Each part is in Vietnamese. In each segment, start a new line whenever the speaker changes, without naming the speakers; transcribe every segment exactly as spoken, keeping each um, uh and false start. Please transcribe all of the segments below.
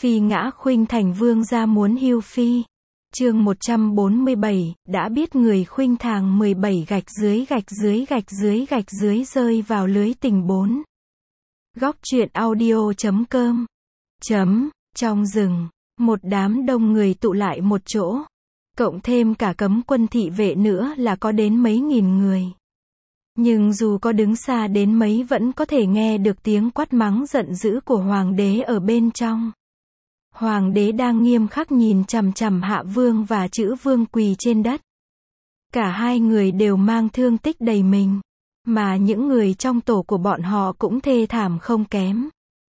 Phi ngã khuynh thành vương gia muốn hưu phi. Chương một trăm bốn mươi bảy, đã biết người khuynh thàng mười bảy gạch dưới gạch dưới gạch dưới gạch dưới rơi vào lưới tình bốn. Góc truyện audio chấm com. Chấm, trong rừng, một đám đông người tụ lại một chỗ. Cộng thêm cả cấm quân thị vệ nữa là có đến mấy nghìn người. Nhưng dù có đứng xa đến mấy vẫn có thể nghe được tiếng quát mắng giận dữ của hoàng đế ở bên trong. Hoàng đế đang nghiêm khắc nhìn chằm chằm Hạ Vương và Chữ Vương quỳ trên đất. Cả hai người đều mang thương tích đầy mình, mà những người trong tổ của bọn họ cũng thê thảm không kém.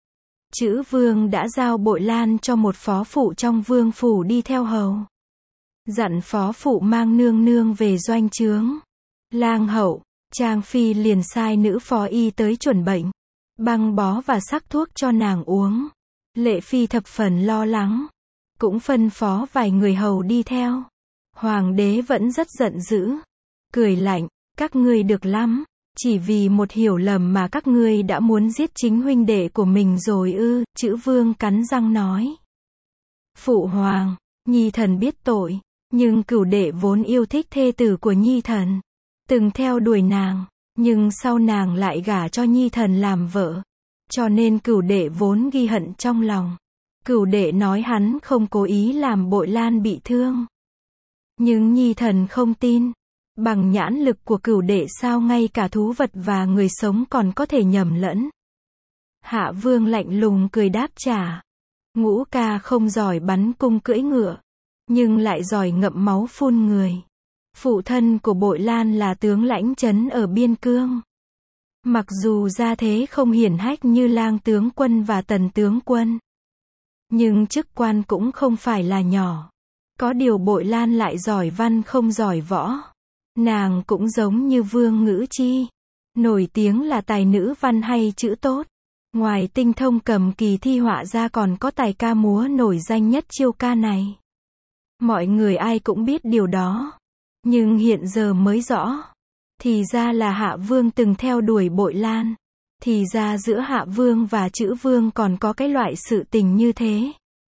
Chữ Vương đã giao bội lan cho một phó phụ trong vương phủ đi theo hầu. Dặn phó phụ mang nương nương về doanh trướng. Lang hậu, Trang Phi liền sai nữ phó y tới chuẩn bệnh, băng bó và sắc thuốc cho nàng uống. Lệ Phi thập phần lo lắng, cũng phân phó vài người hầu đi theo. Hoàng đế vẫn rất giận dữ, cười lạnh, các ngươi được lắm, chỉ vì một hiểu lầm mà các ngươi đã muốn giết chính huynh đệ của mình rồi ư. Chữ Vương cắn răng nói. Phụ hoàng, nhi thần biết tội, nhưng cửu đệ vốn yêu thích thê tử của nhi thần, từng theo đuổi nàng, nhưng sau nàng lại gả cho nhi thần làm vợ. Cho nên cửu đệ vốn ghi hận trong lòng. Cửu đệ nói hắn không cố ý làm bội lan bị thương. Nhưng nhi thần không tin. Bằng nhãn lực của cửu đệ sao ngay cả thú vật và người sống còn có thể nhầm lẫn. Hạ Vương lạnh lùng cười đáp trả. Ngũ ca không giỏi bắn cung cưỡi ngựa, nhưng lại giỏi ngậm máu phun người. Phụ thân của bội lan là tướng lãnh trấn ở biên cương. Mặc dù gia thế không hiển hách như Lang tướng quân và Tần tướng quân, nhưng chức quan cũng không phải là nhỏ. Có điều bội lan lại giỏi văn không giỏi võ. Nàng cũng giống như Vương Ngữ Chi, nổi tiếng là tài nữ văn hay chữ tốt. Ngoài tinh thông cầm kỳ thi họa ra còn có tài ca múa nổi danh nhất chiêu ca này. Mọi người ai cũng biết điều đó, nhưng hiện giờ mới rõ. Thì ra là Hạ Vương từng theo đuổi bội lan. Thì ra giữa Hạ Vương và Chữ Vương còn có cái loại sự tình như thế.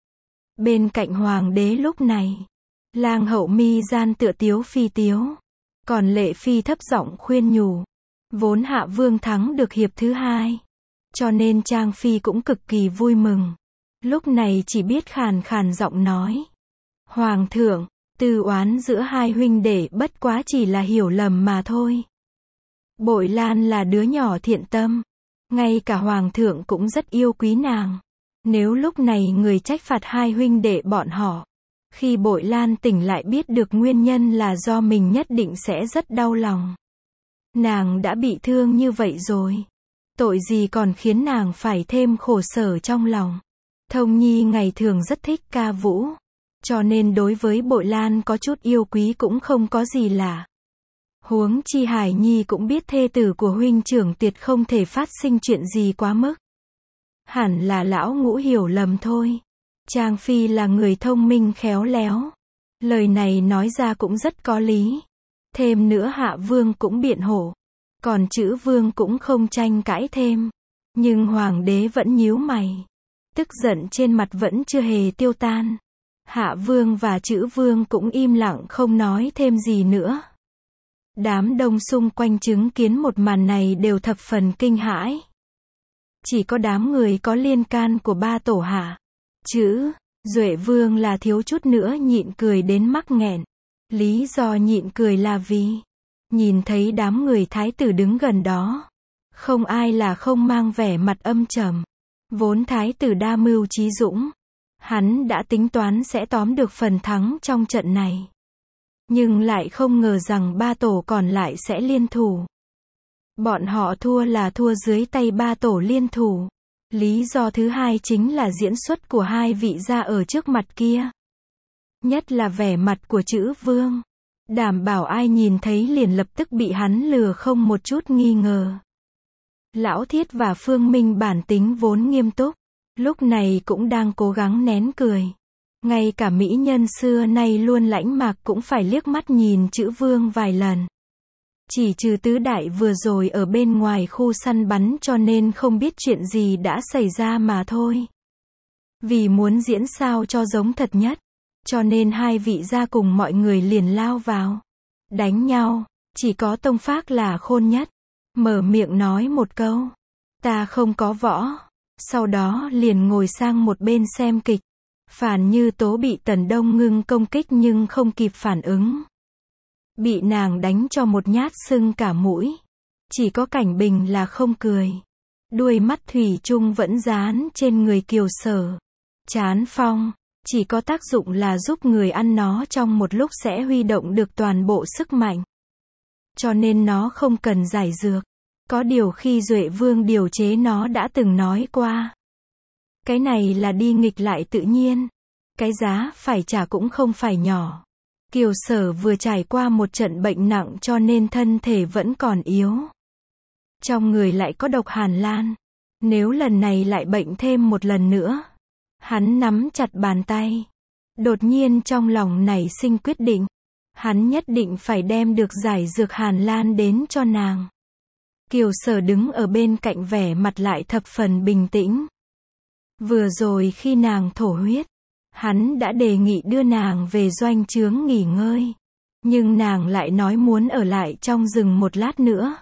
Bên cạnh hoàng đế lúc này, Lang hậu mi gian tựa tiếu phi tiếu, còn Lệ Phi thấp giọng khuyên nhủ. Vốn Hạ Vương thắng được hiệp thứ hai, cho nên Trang Phi cũng cực kỳ vui mừng. Lúc này chỉ biết khàn khàn giọng nói. Hoàng thượng, tư oán giữa hai huynh đệ bất quá chỉ là hiểu lầm mà thôi. Bội lan là đứa nhỏ thiện tâm, ngay cả hoàng thượng cũng rất yêu quý nàng. Nếu lúc này người trách phạt hai huynh đệ bọn họ, khi bội lan tỉnh lại biết được nguyên nhân là do mình nhất định sẽ rất đau lòng. Nàng đã bị thương như vậy rồi, tội gì còn khiến nàng phải thêm khổ sở trong lòng. Thông Nhi ngày thường rất thích ca vũ, cho nên đối với bội lan có chút yêu quý cũng không có gì lạ. Huống chi Hải Nhi cũng biết thê tử của huynh trưởng tuyệt không thể phát sinh chuyện gì quá mức. Hẳn là lão ngũ hiểu lầm thôi. Trang Phi là người thông minh khéo léo, lời này nói ra cũng rất có lý. Thêm nữa Hạ Vương cũng biện hộ, còn Chữ Vương cũng không tranh cãi thêm. Nhưng hoàng đế vẫn nhíu mày, tức giận trên mặt vẫn chưa hề tiêu tan. Hạ Vương và Chữ Vương cũng im lặng không nói thêm gì nữa. Đám đông xung quanh chứng kiến một màn này đều thập phần kinh hãi. Chỉ có đám người có liên can của ba tổ Hạ, Chữ, Duệ Vương là thiếu chút nữa nhịn cười đến mắc nghẹn. Lý do nhịn cười là vì nhìn thấy đám người thái tử đứng gần đó, không ai là không mang vẻ mặt âm trầm. Vốn thái tử đa mưu trí dũng, hắn đã tính toán sẽ tóm được phần thắng trong trận này. Nhưng lại không ngờ rằng ba tổ còn lại sẽ liên thủ. Bọn họ thua là thua dưới tay ba tổ liên thủ. Lý do thứ hai chính là diễn xuất của hai vị gia ở trước mặt kia. Nhất là vẻ mặt của Chữ Vương. Đảm bảo ai nhìn thấy liền lập tức bị hắn lừa không một chút nghi ngờ. Lão Thiết và Phương Minh bản tính vốn nghiêm túc, lúc này cũng đang cố gắng nén cười. Ngay cả mỹ nhân xưa nay luôn lãnh mạc cũng phải liếc mắt nhìn Chữ Vương vài lần. Chỉ trừ tứ đại vừa rồi ở bên ngoài khu săn bắn cho nên không biết chuyện gì đã xảy ra mà thôi. Vì muốn diễn sao cho giống thật nhất, cho nên hai vị gia cùng mọi người liền lao vào. Đánh nhau, chỉ có Tông Phác là khôn nhất. Mở miệng nói một câu. Ta không có võ. Sau đó liền ngồi sang một bên xem kịch. Phàn Như Tố bị Tần Đông Ngưng công kích nhưng không kịp phản ứng. Bị nàng đánh cho một nhát sưng cả mũi. Chỉ có Cảnh Bình là không cười. Đuôi mắt thủy chung vẫn dán trên người Kiều Sở. Chán phong, chỉ có tác dụng là giúp người ăn nó trong một lúc sẽ huy động được toàn bộ sức mạnh. Cho nên nó không cần giải dược. Có điều khi Duệ Vương điều chế nó đã từng nói qua. Cái này là đi nghịch lại tự nhiên. Cái giá phải trả cũng không phải nhỏ. Kiều Sở vừa trải qua một trận bệnh nặng cho nên thân thể vẫn còn yếu. Trong người lại có độc Hàn Lan. Nếu lần này lại bệnh thêm một lần nữa. Hắn nắm chặt bàn tay. Đột nhiên trong lòng nảy sinh quyết định. Hắn nhất định phải đem được giải dược Hàn Lan đến cho nàng. Kiều Sở đứng ở bên cạnh vẻ mặt lại thập phần bình tĩnh. Vừa rồi khi nàng thổ huyết, hắn đã đề nghị đưa nàng về doanh trướng nghỉ ngơi. Nhưng nàng lại nói muốn ở lại trong rừng một lát nữa.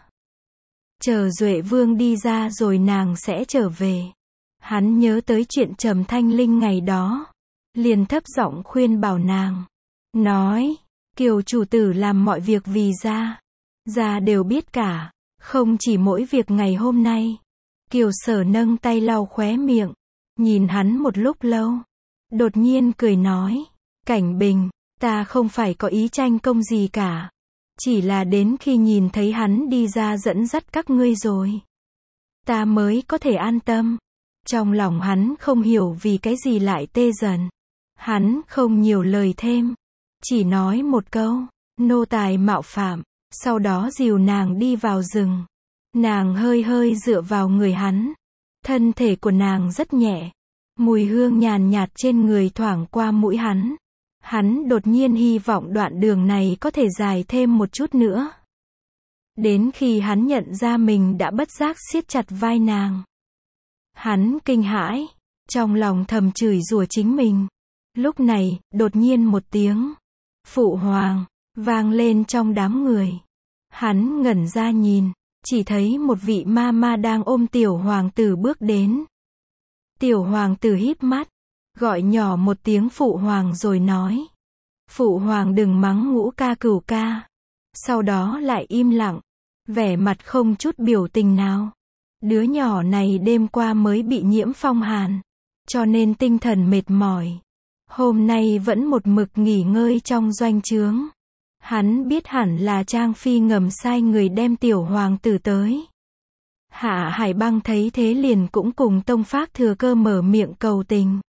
Chờ Duệ Vương đi ra rồi nàng sẽ trở về. Hắn nhớ tới chuyện Trầm Thanh Linh ngày đó. Liền thấp giọng khuyên bảo nàng. Nói, Kiều chủ tử làm mọi việc vì gia. Gia đều biết cả. Không chỉ mỗi việc ngày hôm nay. Kiều Sở nâng tay lau khóe miệng. Nhìn hắn một lúc lâu. Đột nhiên cười nói. Cảnh Bình, ta không phải có ý tranh công gì cả. Chỉ là đến khi nhìn thấy hắn đi ra dẫn dắt các ngươi rồi. Ta mới có thể an tâm. Trong lòng hắn không hiểu vì cái gì lại tê dần. Hắn không nhiều lời thêm. Chỉ nói một câu. Nô tài mạo phạm. Sau đó dìu nàng đi vào rừng. Nàng hơi hơi dựa vào người hắn. Thân thể của nàng rất nhẹ. Mùi hương nhàn nhạt trên người thoảng qua mũi hắn. Hắn đột nhiên hy vọng đoạn đường này có thể dài thêm một chút nữa. Đến khi hắn nhận ra mình đã bất giác siết chặt vai nàng. Hắn kinh hãi. Trong lòng thầm chửi rủa chính mình. Lúc này, đột nhiên một tiếng. Phụ hoàng. Vang lên trong đám người. Hắn ngẩn ra nhìn. Chỉ thấy một vị ma ma đang ôm tiểu hoàng tử bước đến. Tiểu hoàng tử híp mắt. Gọi nhỏ một tiếng phụ hoàng rồi nói. Phụ hoàng đừng mắng Ngũ ca Cửu ca. Sau đó lại im lặng. Vẻ mặt không chút biểu tình nào. Đứa nhỏ này đêm qua mới bị nhiễm phong hàn. Cho nên tinh thần mệt mỏi. Hôm nay vẫn một mực nghỉ ngơi trong doanh trướng. Hắn biết hẳn là Trang Phi ngầm sai người đem tiểu hoàng tử tới. Hạ Hải Băng thấy thế liền cũng cùng Tông Phác thừa cơ mở miệng cầu tình.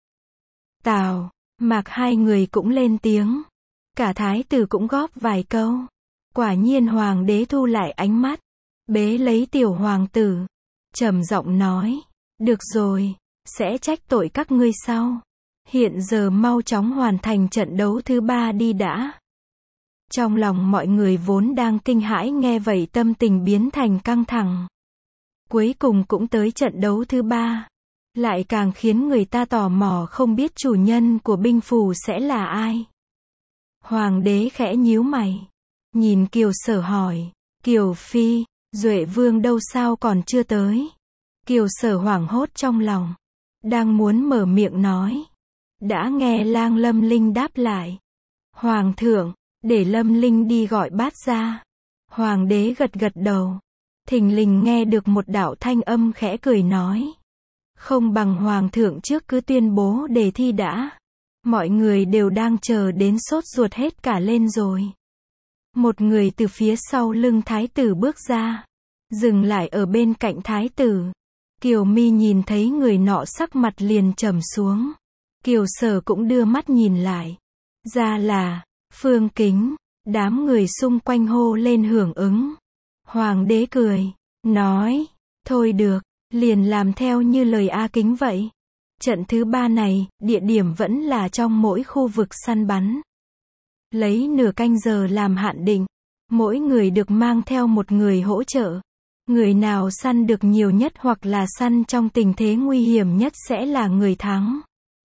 Tào, Mạc hai người cũng lên tiếng. Cả thái tử cũng góp vài câu. Quả nhiên hoàng đế thu lại ánh mắt. Bế lấy tiểu hoàng tử. Trầm giọng nói. Được rồi, sẽ trách tội các ngươi sau. Hiện giờ mau chóng hoàn thành trận đấu thứ ba đi đã. Trong lòng mọi người vốn đang kinh hãi nghe vậy tâm tình biến thành căng thẳng. Cuối cùng cũng tới trận đấu thứ ba. Lại càng khiến người ta tò mò không biết chủ nhân của binh phù sẽ là ai. Hoàng đế khẽ nhíu mày. Nhìn Kiều Sở hỏi. Kiều Phi, Duệ Vương đâu sao còn chưa tới. Kiều Sở hoảng hốt trong lòng. Đang muốn mở miệng nói. Đã nghe Lang Lâm Linh đáp lại. Hoàng thượng, để Lâm Linh đi gọi bát ra. Hoàng đế gật gật đầu. Thình lình nghe được một đạo thanh âm khẽ cười nói. Không bằng hoàng thượng trước cứ tuyên bố đề thi đã. Mọi người đều đang chờ đến sốt ruột hết cả lên rồi. Một người từ phía sau lưng thái tử bước ra. Dừng lại ở bên cạnh thái tử. Kiều Mi nhìn thấy người nọ sắc mặt liền trầm xuống. Kiều Sở cũng đưa mắt nhìn lại. Ra là Phương Kính. Đám người xung quanh hô lên hưởng ứng. Hoàng đế cười. Nói. Thôi được. Liền làm theo như lời A Kính vậy. Trận thứ ba này, địa điểm vẫn là trong mỗi khu vực săn bắn. Lấy nửa canh giờ làm hạn định. Mỗi người được mang theo một người hỗ trợ. Người nào săn được nhiều nhất hoặc là săn trong tình thế nguy hiểm nhất sẽ là người thắng.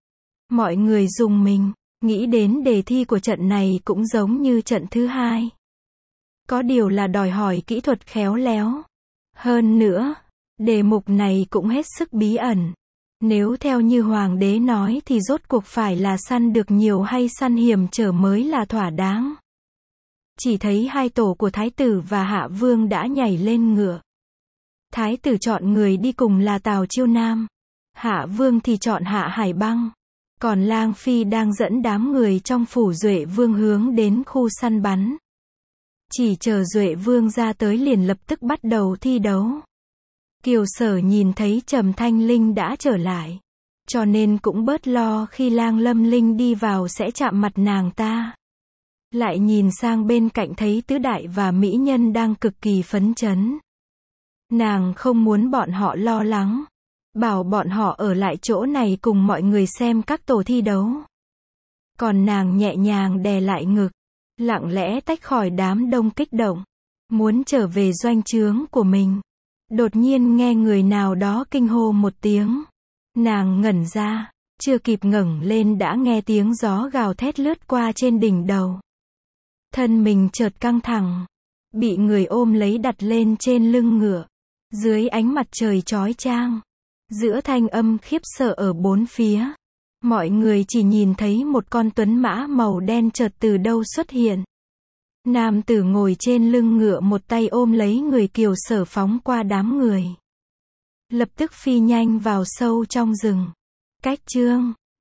Mọi người rùng mình, nghĩ đến đề thi của trận này cũng giống như trận thứ hai. Có điều là đòi hỏi kỹ thuật khéo léo. Hơn nữa, đề mục này cũng hết sức bí ẩn. Nếu theo như hoàng đế nói thì rốt cuộc phải là săn được nhiều hay săn hiểm trở mới là thỏa đáng. Chỉ thấy hai tổ của thái tử và hạ vương đã nhảy lên ngựa. Thái tử chọn người đi cùng là Tào Chiêu Nam. Hạ vương thì chọn Hạ Hải Băng. Còn Lang Phi đang dẫn đám người trong phủ Duệ Vương hướng đến khu săn bắn. Chỉ chờ Duệ Vương ra tới liền lập tức bắt đầu thi đấu. Kiều Sở nhìn thấy Trầm Thanh Linh đã trở lại, cho nên cũng bớt lo khi Lang Lâm Linh đi vào sẽ chạm mặt nàng ta. Lại nhìn sang bên cạnh thấy tứ đại và mỹ nhân đang cực kỳ phấn chấn. Nàng không muốn bọn họ lo lắng, bảo bọn họ ở lại chỗ này cùng mọi người xem các tổ thi đấu. Còn nàng nhẹ nhàng đè lại ngực, lặng lẽ tách khỏi đám đông kích động, muốn trở về doanh trướng của mình. Đột nhiên nghe người nào đó kinh hô một tiếng. Nàng ngẩn ra, chưa kịp ngẩng lên đã nghe tiếng gió gào thét lướt qua trên đỉnh đầu. Thân mình chợt căng thẳng, bị người ôm lấy đặt lên trên lưng ngựa. Dưới ánh mặt trời chói chang, giữa thanh âm khiếp sợ ở bốn phía, mọi người chỉ nhìn thấy một con tuấn mã màu đen chợt từ đâu xuất hiện. Nam tử ngồi trên lưng ngựa một tay ôm lấy người Kiều Sở phóng qua đám người. Lập tức phi nhanh vào sâu trong rừng. Cách chương